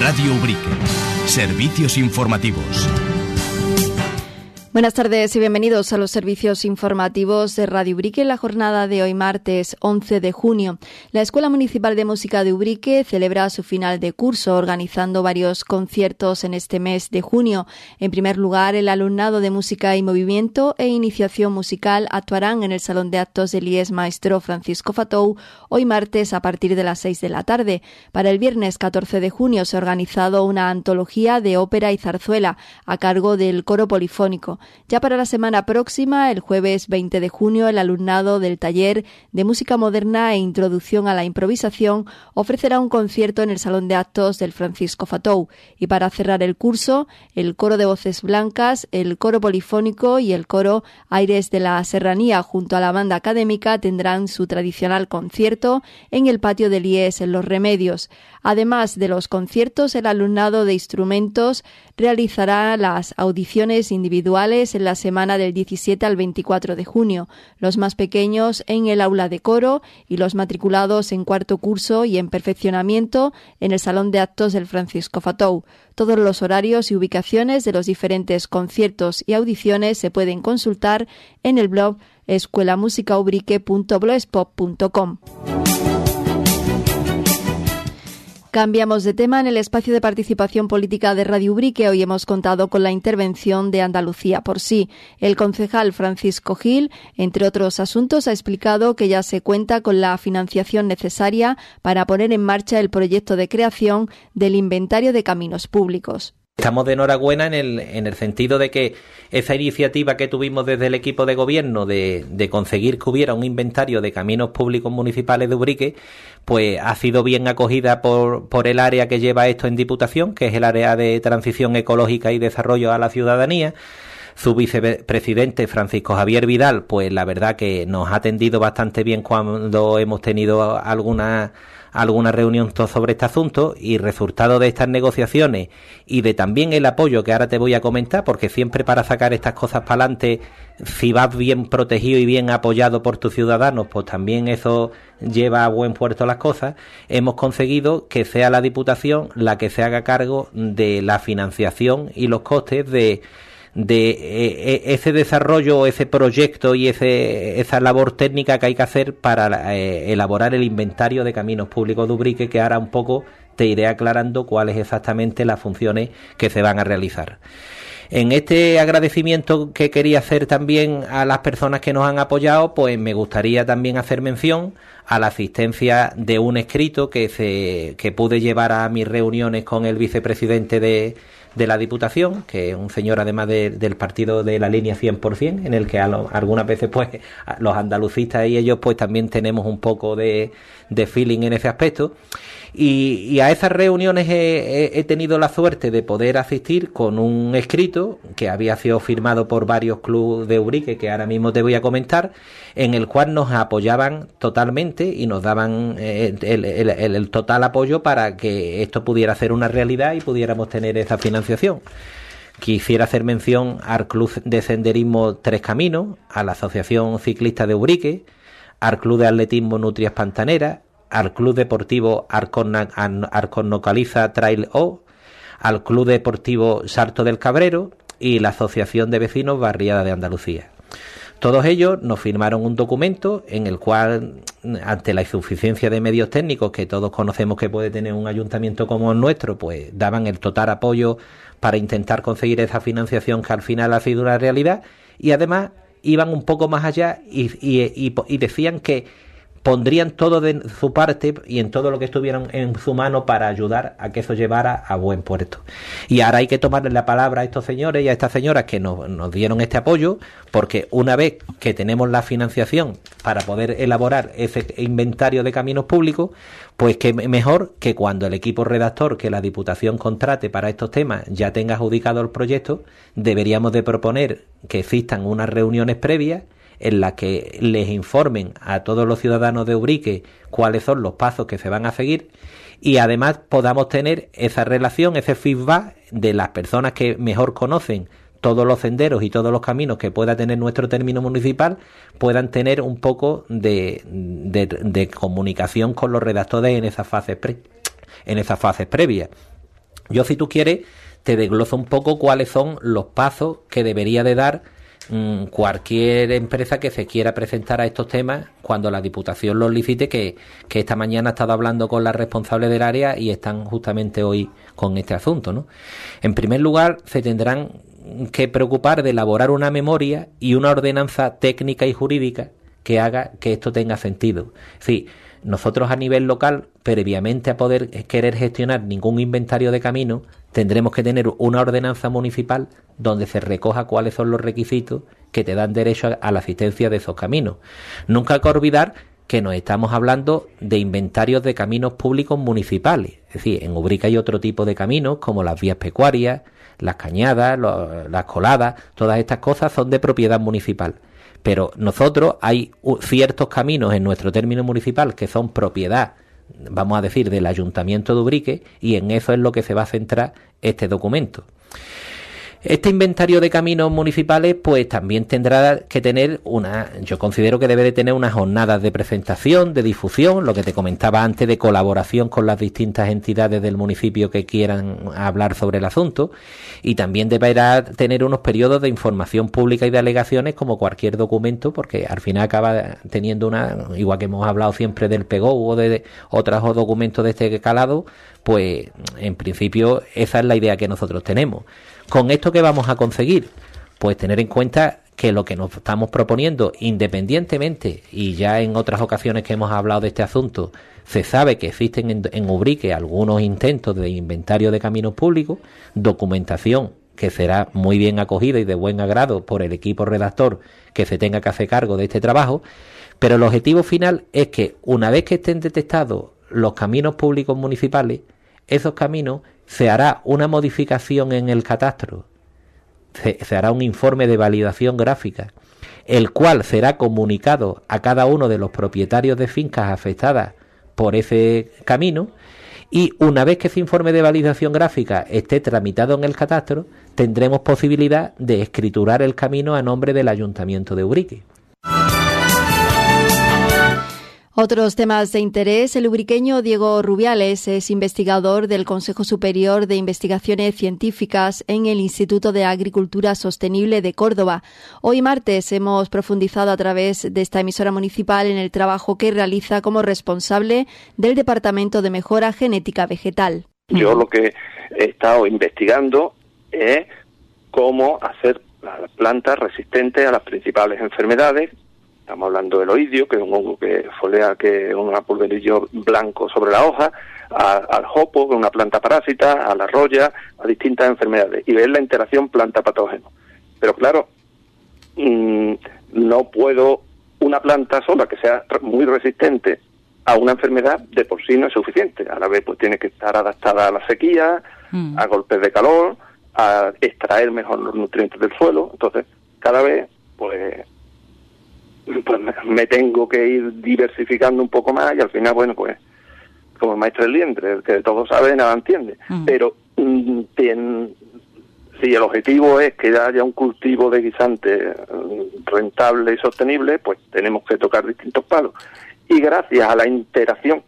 Radio Ubrique. Servicios informativos. Buenas tardes y bienvenidos a los servicios informativos de Radio Ubrique en la jornada de hoy martes 11 de junio. La Escuela Municipal de Música de Ubrique celebra su final de curso organizando varios conciertos en este mes de junio. En primer lugar, el alumnado de Música y Movimiento e Iniciación Musical actuarán en el Salón de Actos del IES Maestro Francisco Fatou hoy martes a partir de las 6 de la tarde. Para el viernes 14 de junio se ha organizado una antología de ópera y zarzuela a cargo del Coro Polifónico. Ya para la semana próxima, el jueves 20 de junio, el alumnado del taller de música moderna e introducción a la improvisación ofrecerá un concierto en el Salón de Actos del Francisco Fatou. Y para cerrar el curso, el Coro de Voces Blancas, el Coro Polifónico y el Coro Aires de la Serranía, junto a la banda académica, tendrán su tradicional concierto en el patio del IES en Los Remedios. Además de los conciertos, el alumnado de instrumentos realizará las audiciones individuales en la semana del 17 al 24 de junio, los más pequeños en el aula de coro y los matriculados en cuarto curso y en perfeccionamiento en el Salón de Actos del Francisco Fatou. Todos los horarios y ubicaciones de los diferentes conciertos y audiciones se pueden consultar en el blog escuelamusicaubrique.blogspot.com. Cambiamos de tema. En el espacio de participación política de Radio Ubrique hoy hemos contado con la intervención de Andalucía por sí. El concejal Francisco Gil, entre otros asuntos, ha explicado que ya se cuenta con la financiación necesaria para poner en marcha el proyecto de creación del inventario de caminos públicos. Estamos de enhorabuena en el sentido de que esa iniciativa que tuvimos desde el equipo de gobierno de conseguir que hubiera un inventario de caminos públicos municipales de Ubrique, pues ha sido bien acogida por el área que lleva esto en Diputación, que es el área de transición ecológica y desarrollo a la ciudadanía. Su vicepresidente, Francisco Javier Vidal, pues la verdad que nos ha atendido bastante bien cuando hemos tenido alguna reunión sobre este asunto, y resultado de estas negociaciones y de también el apoyo que ahora te voy a comentar, porque siempre para sacar estas cosas para adelante, si vas bien protegido y bien apoyado por tus ciudadanos, pues también eso lleva a buen puerto las cosas. Hemos conseguido que sea la Diputación la que se haga cargo de la financiación y los costes de ese desarrollo, ese proyecto y esa labor técnica que hay que hacer para elaborar el inventario de caminos públicos de Ubrique, que ahora un poco te iré aclarando cuáles exactamente las funciones que se van a realizar. En este agradecimiento que quería hacer también a las personas que nos han apoyado, pues me gustaría también hacer mención a la asistencia de un escrito que pude llevar a mis reuniones con el vicepresidente de la Diputación, que es un señor además del partido de la línea 100%, en el que algunas veces pues los andalucistas y ellos pues también tenemos un poco de feeling en ese aspecto. Y a esas reuniones he tenido la suerte de poder asistir con un escrito que había sido firmado por varios clubes de Ubrique, que ahora mismo te voy a comentar, en el cual nos apoyaban totalmente y nos daban el total apoyo para que esto pudiera ser una realidad y pudiéramos tener esa financiación. Quisiera hacer mención al Club de Senderismo Tres Caminos, a la Asociación Ciclista de Ubrique, al Club de Atletismo Nutrias Pantaneras, al Club Deportivo Arconocaliza Trail O, al Club Deportivo Sarto del Cabrero y la Asociación de Vecinos Barriada de Andalucía. Todos ellos nos firmaron un documento en el cual, ante la insuficiencia de medios técnicos que todos conocemos que puede tener un ayuntamiento como el nuestro, pues daban el total apoyo para intentar conseguir esa financiación que al final ha sido una realidad, y además iban un poco más allá y decían que pondrían todo de su parte y en todo lo que estuvieran en su mano para ayudar a que eso llevara a buen puerto. Y ahora hay que tomarle la palabra a estos señores y a estas señoras que nos dieron este apoyo, porque una vez que tenemos la financiación para poder elaborar ese inventario de caminos públicos, pues que mejor que cuando el equipo redactor que la Diputación contrate para estos temas ya tenga adjudicado el proyecto, deberíamos de proponer que existan unas reuniones previas en la que les informen a todos los ciudadanos de Ubrique cuáles son los pasos que se van a seguir, y además podamos tener esa relación, ese feedback de las personas que mejor conocen todos los senderos y todos los caminos que pueda tener nuestro término municipal, puedan tener un poco de comunicación con los redactores en esas fases previas. Yo, si tú quieres, te desgloso un poco cuáles son los pasos que debería de dar cualquier empresa que se quiera presentar a estos temas cuando la Diputación los licite, que esta mañana he estado hablando con la responsable del área y están justamente hoy con este asunto, ¿no? En primer lugar, se tendrán que preocupar de elaborar una memoria y una ordenanza técnica y jurídica que haga que esto tenga sentido. Sí, nosotros a nivel local, previamente a poder querer gestionar ningún inventario de caminos, tendremos que tener una ordenanza municipal donde se recoja cuáles son los requisitos que te dan derecho a la asistencia de esos caminos. Nunca hay que olvidar que nos estamos hablando de inventarios de caminos públicos municipales. Es decir, en Ubrique hay otro tipo de caminos, como las vías pecuarias, las cañadas, las coladas, todas estas cosas son de propiedad municipal. Pero nosotros hay ciertos caminos en nuestro término municipal que son propiedad, vamos a decir, del Ayuntamiento de Ubrique, y en eso es lo que se va a centrar este documento. Este inventario de caminos municipales pues también tendrá que tener yo considero que debe de tener unas jornadas de presentación, de difusión, lo que te comentaba antes, de colaboración con las distintas entidades del municipio que quieran hablar sobre el asunto, y también deberá tener unos periodos de información pública y de alegaciones como cualquier documento, porque al final acaba teniendo igual que hemos hablado siempre del PEGO o de otros documentos de este calado, pues en principio esa es la idea que nosotros tenemos. ¿Con esto qué vamos a conseguir? Pues tener en cuenta que lo que nos estamos proponiendo, independientemente, y ya en otras ocasiones que hemos hablado de este asunto, se sabe que existen en Ubrique algunos intentos de inventario de caminos públicos, documentación que será muy bien acogida y de buen agrado por el equipo redactor que se tenga que hacer cargo de este trabajo, pero el objetivo final es que una vez que estén detectados los caminos públicos municipales, esos caminos se hará una modificación en el catastro, se hará un informe de validación gráfica, el cual será comunicado a cada uno de los propietarios de fincas afectadas por ese camino, y una vez que ese informe de validación gráfica esté tramitado en el catastro, tendremos posibilidad de escriturar el camino a nombre del Ayuntamiento de Ubrique. Otros temas de interés. El ubriqueño Diego Rubiales es investigador del Consejo Superior de Investigaciones Científicas en el Instituto de Agricultura Sostenible de Córdoba. Hoy martes hemos profundizado a través de esta emisora municipal en el trabajo que realiza como responsable del Departamento de Mejora Genética Vegetal. Yo lo que he estado investigando es cómo hacer las plantas resistentes a las principales enfermedades. Estamos hablando del oidio, que es un hongo que folea, que es un pulverillo blanco sobre la hoja, al jopo, que es una planta parásita, a la roya, a distintas enfermedades, y ver la interacción planta-patógeno. Pero claro, no puedo una planta sola que sea muy resistente a una enfermedad, de por sí no es suficiente. A la vez pues tiene que estar adaptada a la sequía, a golpes de calor, a extraer mejor los nutrientes del suelo. Entonces, cada vez pues me tengo que ir diversificando un poco más, y al final, bueno, pues como el maestro del liendre, el que todo sabe nada entiende. Pero si el objetivo es que haya un cultivo de guisante rentable y sostenible, pues tenemos que tocar distintos palos. Y gracias a la interacción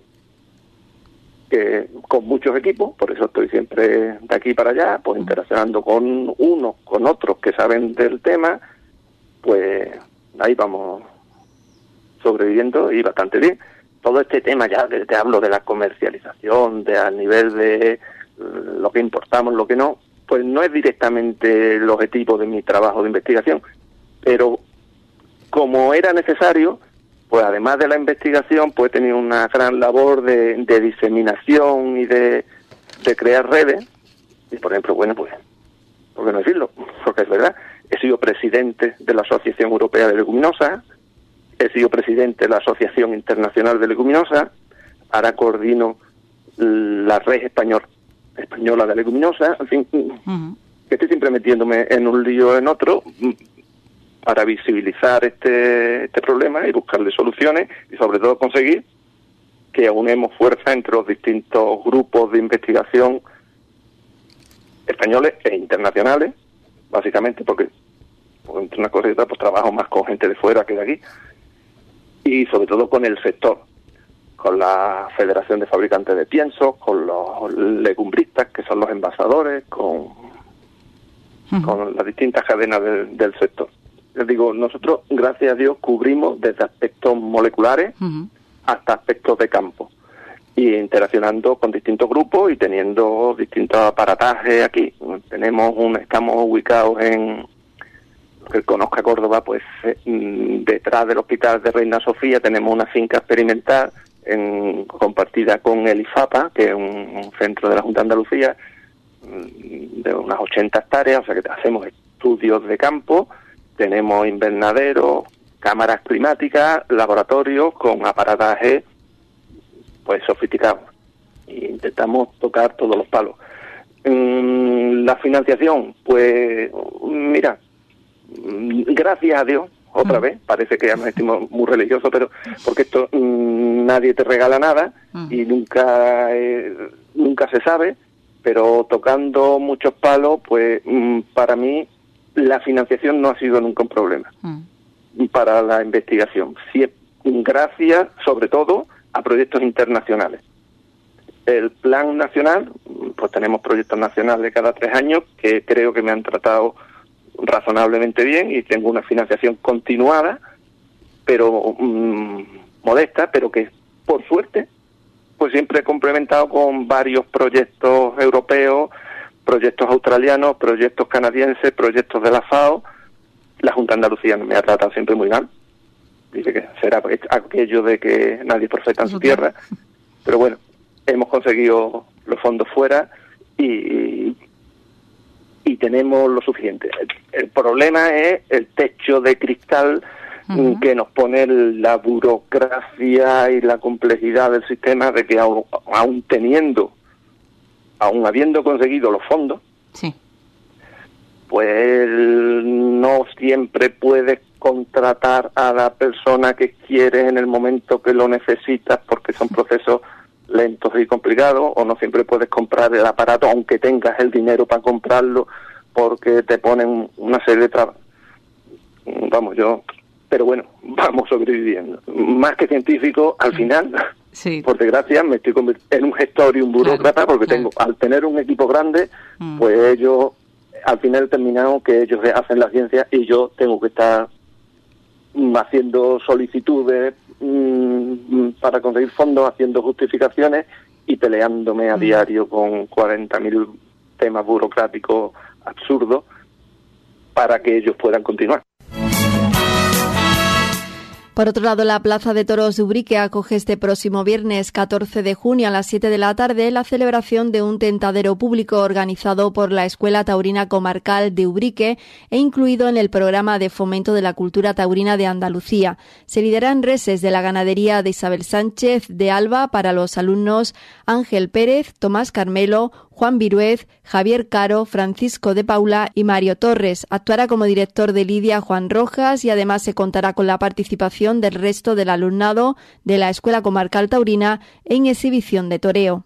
con muchos equipos, por eso estoy siempre de aquí para allá, pues interaccionando con unos, con otros que saben del tema, pues ahí vamos sobreviviendo, y bastante bien. Todo este tema, ya te hablo de la comercialización, de a nivel de lo que importamos, lo que no, pues no es directamente el objetivo de mi trabajo de investigación, pero como era necesario, pues además de la investigación, pues he tenido una gran labor de diseminación y de crear redes. Y por ejemplo, bueno, pues, ¿por qué no decirlo? Porque es verdad, he sido presidente de la Asociación Europea de Leguminosas, he sido presidente de la Asociación Internacional de Leguminosas, ahora coordino la red española de leguminosas, en fin, que estoy siempre metiéndome en un lío en otro para visibilizar este problema y buscarle soluciones, y sobre todo conseguir que aunemos fuerza entre los distintos grupos de investigación españoles e internacionales, básicamente porque entre una cosa y otra pues trabajo más con gente de fuera que de aquí, y sobre todo con el sector. con la Federación de Fabricantes de Piensos, con los legumbristas, que son los envasadores, con las distintas cadenas del sector. Les digo, nosotros, gracias a Dios, cubrimos desde aspectos moleculares hasta aspectos de campo, y interaccionando con distintos grupos y teniendo distintos aparatajes aquí. Estamos ubicados en, que conozca Córdoba, pues detrás del Hospital de Reina Sofía tenemos una finca experimental compartida con el IFAPA, que es un centro de la Junta de Andalucía, de unas 80 hectáreas, o sea que hacemos estudios de campo, tenemos invernaderos, cámaras climáticas, laboratorios con aparataje pues sofisticados, e intentamos tocar todos los palos. La financiación, pues mira, gracias a Dios, otra vez, parece que ya nos sentimos muy religiosos, pero porque esto nadie te regala nada y nunca se sabe, pero tocando muchos palos, pues para mí la financiación no ha sido nunca un problema para la investigación. Sí, gracias sobre todo a proyectos internacionales. El plan nacional, pues tenemos proyectos nacionales cada 3 años que creo que me han tratado razonablemente bien y tengo una financiación continuada, pero modesta, pero que por suerte pues siempre he complementado con varios proyectos europeos, proyectos australianos, proyectos canadienses, proyectos de la FAO. La Junta de Andalucía me ha tratado siempre muy mal. Dice que será aquello de que nadie es profeta en su tierra, pero bueno, hemos conseguido los fondos fuera y tenemos lo suficiente. El problema es el techo de cristal que nos pone la burocracia y la complejidad del sistema, de que aún habiendo conseguido los fondos, pues no siempre puedes contratar a la persona que quieres en el momento que lo necesitas, porque son procesos lentos y complicados, o no siempre puedes comprar el aparato aunque tengas el dinero para comprarlo, porque te ponen una serie de trabas. Pero bueno, vamos sobreviviendo. Más que científico, al final, por desgracia, me estoy convirtiendo en un gestor y un burócrata, porque al tener un equipo grande, pues ellos, al final he terminado que ellos hacen la ciencia y yo tengo que estar haciendo solicitudes para conseguir fondos, haciendo justificaciones y peleándome a diario con 40.000 temas burocráticos absurdos para que ellos puedan continuar. Por otro lado, la Plaza de Toros de Ubrique acoge este próximo viernes 14 de junio a las 7 de la tarde la celebración de un tentadero público organizado por la Escuela Taurina Comarcal de Ubrique e incluido en el programa de fomento de la cultura taurina de Andalucía. Se lideran reses de la ganadería de Isabel Sánchez de Alba para los alumnos Ángel Pérez, Tomás Carmelo, Juan Viruez, Javier Caro, Francisco de Paula y Mario Torres. Actuará como director de lidia Juan Rojas y además se contará con la participación del resto del alumnado de la Escuela Comarcal Taurina en exhibición de toreo.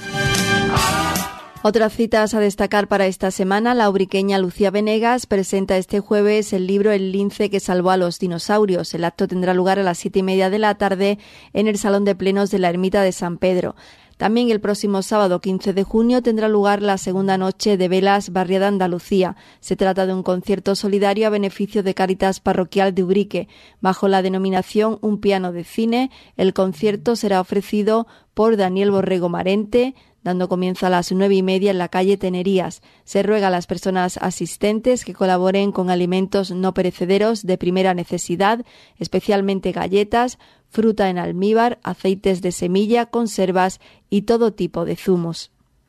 Otras citas a destacar para esta semana: la ubriqueña Lucía Venegas presenta este jueves el libro El lince que salvó a los dinosaurios. El acto tendrá lugar a las 7:30 de la tarde en el Salón de Plenos de la Ermita de San Pedro. También el próximo sábado 15 de junio tendrá lugar la segunda noche de velas Barriada Andalucía. Se trata de un concierto solidario a beneficio de Cáritas Parroquial de Ubrique. Bajo la denominación Un piano de cine, el concierto será ofrecido por Daniel Borrego Marente, dando comienzo a las 9:30 en la calle Tenerías. Se ruega a las personas asistentes que colaboren con alimentos no perecederos de primera necesidad, especialmente galletas, fruta en almíbar, aceites de semilla, conservas y todo tipo de zumos.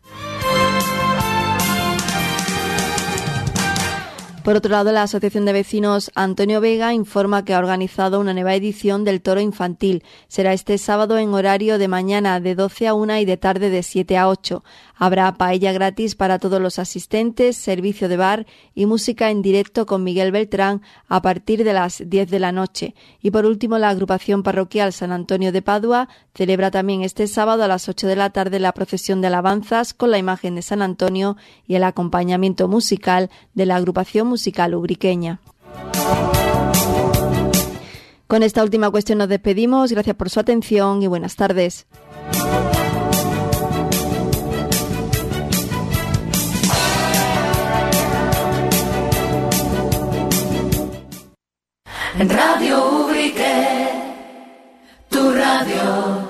Por otro lado, la Asociación de Vecinos Antonio Vega informa que ha organizado una nueva edición del Toro Infantil. Será este sábado en horario de mañana de 12 a 1 y de tarde de 7 a 8. Habrá paella gratis para todos los asistentes, servicio de bar y música en directo con Miguel Beltrán a partir de las 10 de la noche. Y por último, la agrupación parroquial San Antonio de Padua celebra también este sábado a las 8 de la tarde la procesión de alabanzas con la imagen de San Antonio y el acompañamiento musical de la agrupación musical ubriqueña. Con esta última cuestión nos despedimos. Gracias por su atención y buenas tardes. En Radio Ubrique, tu radio.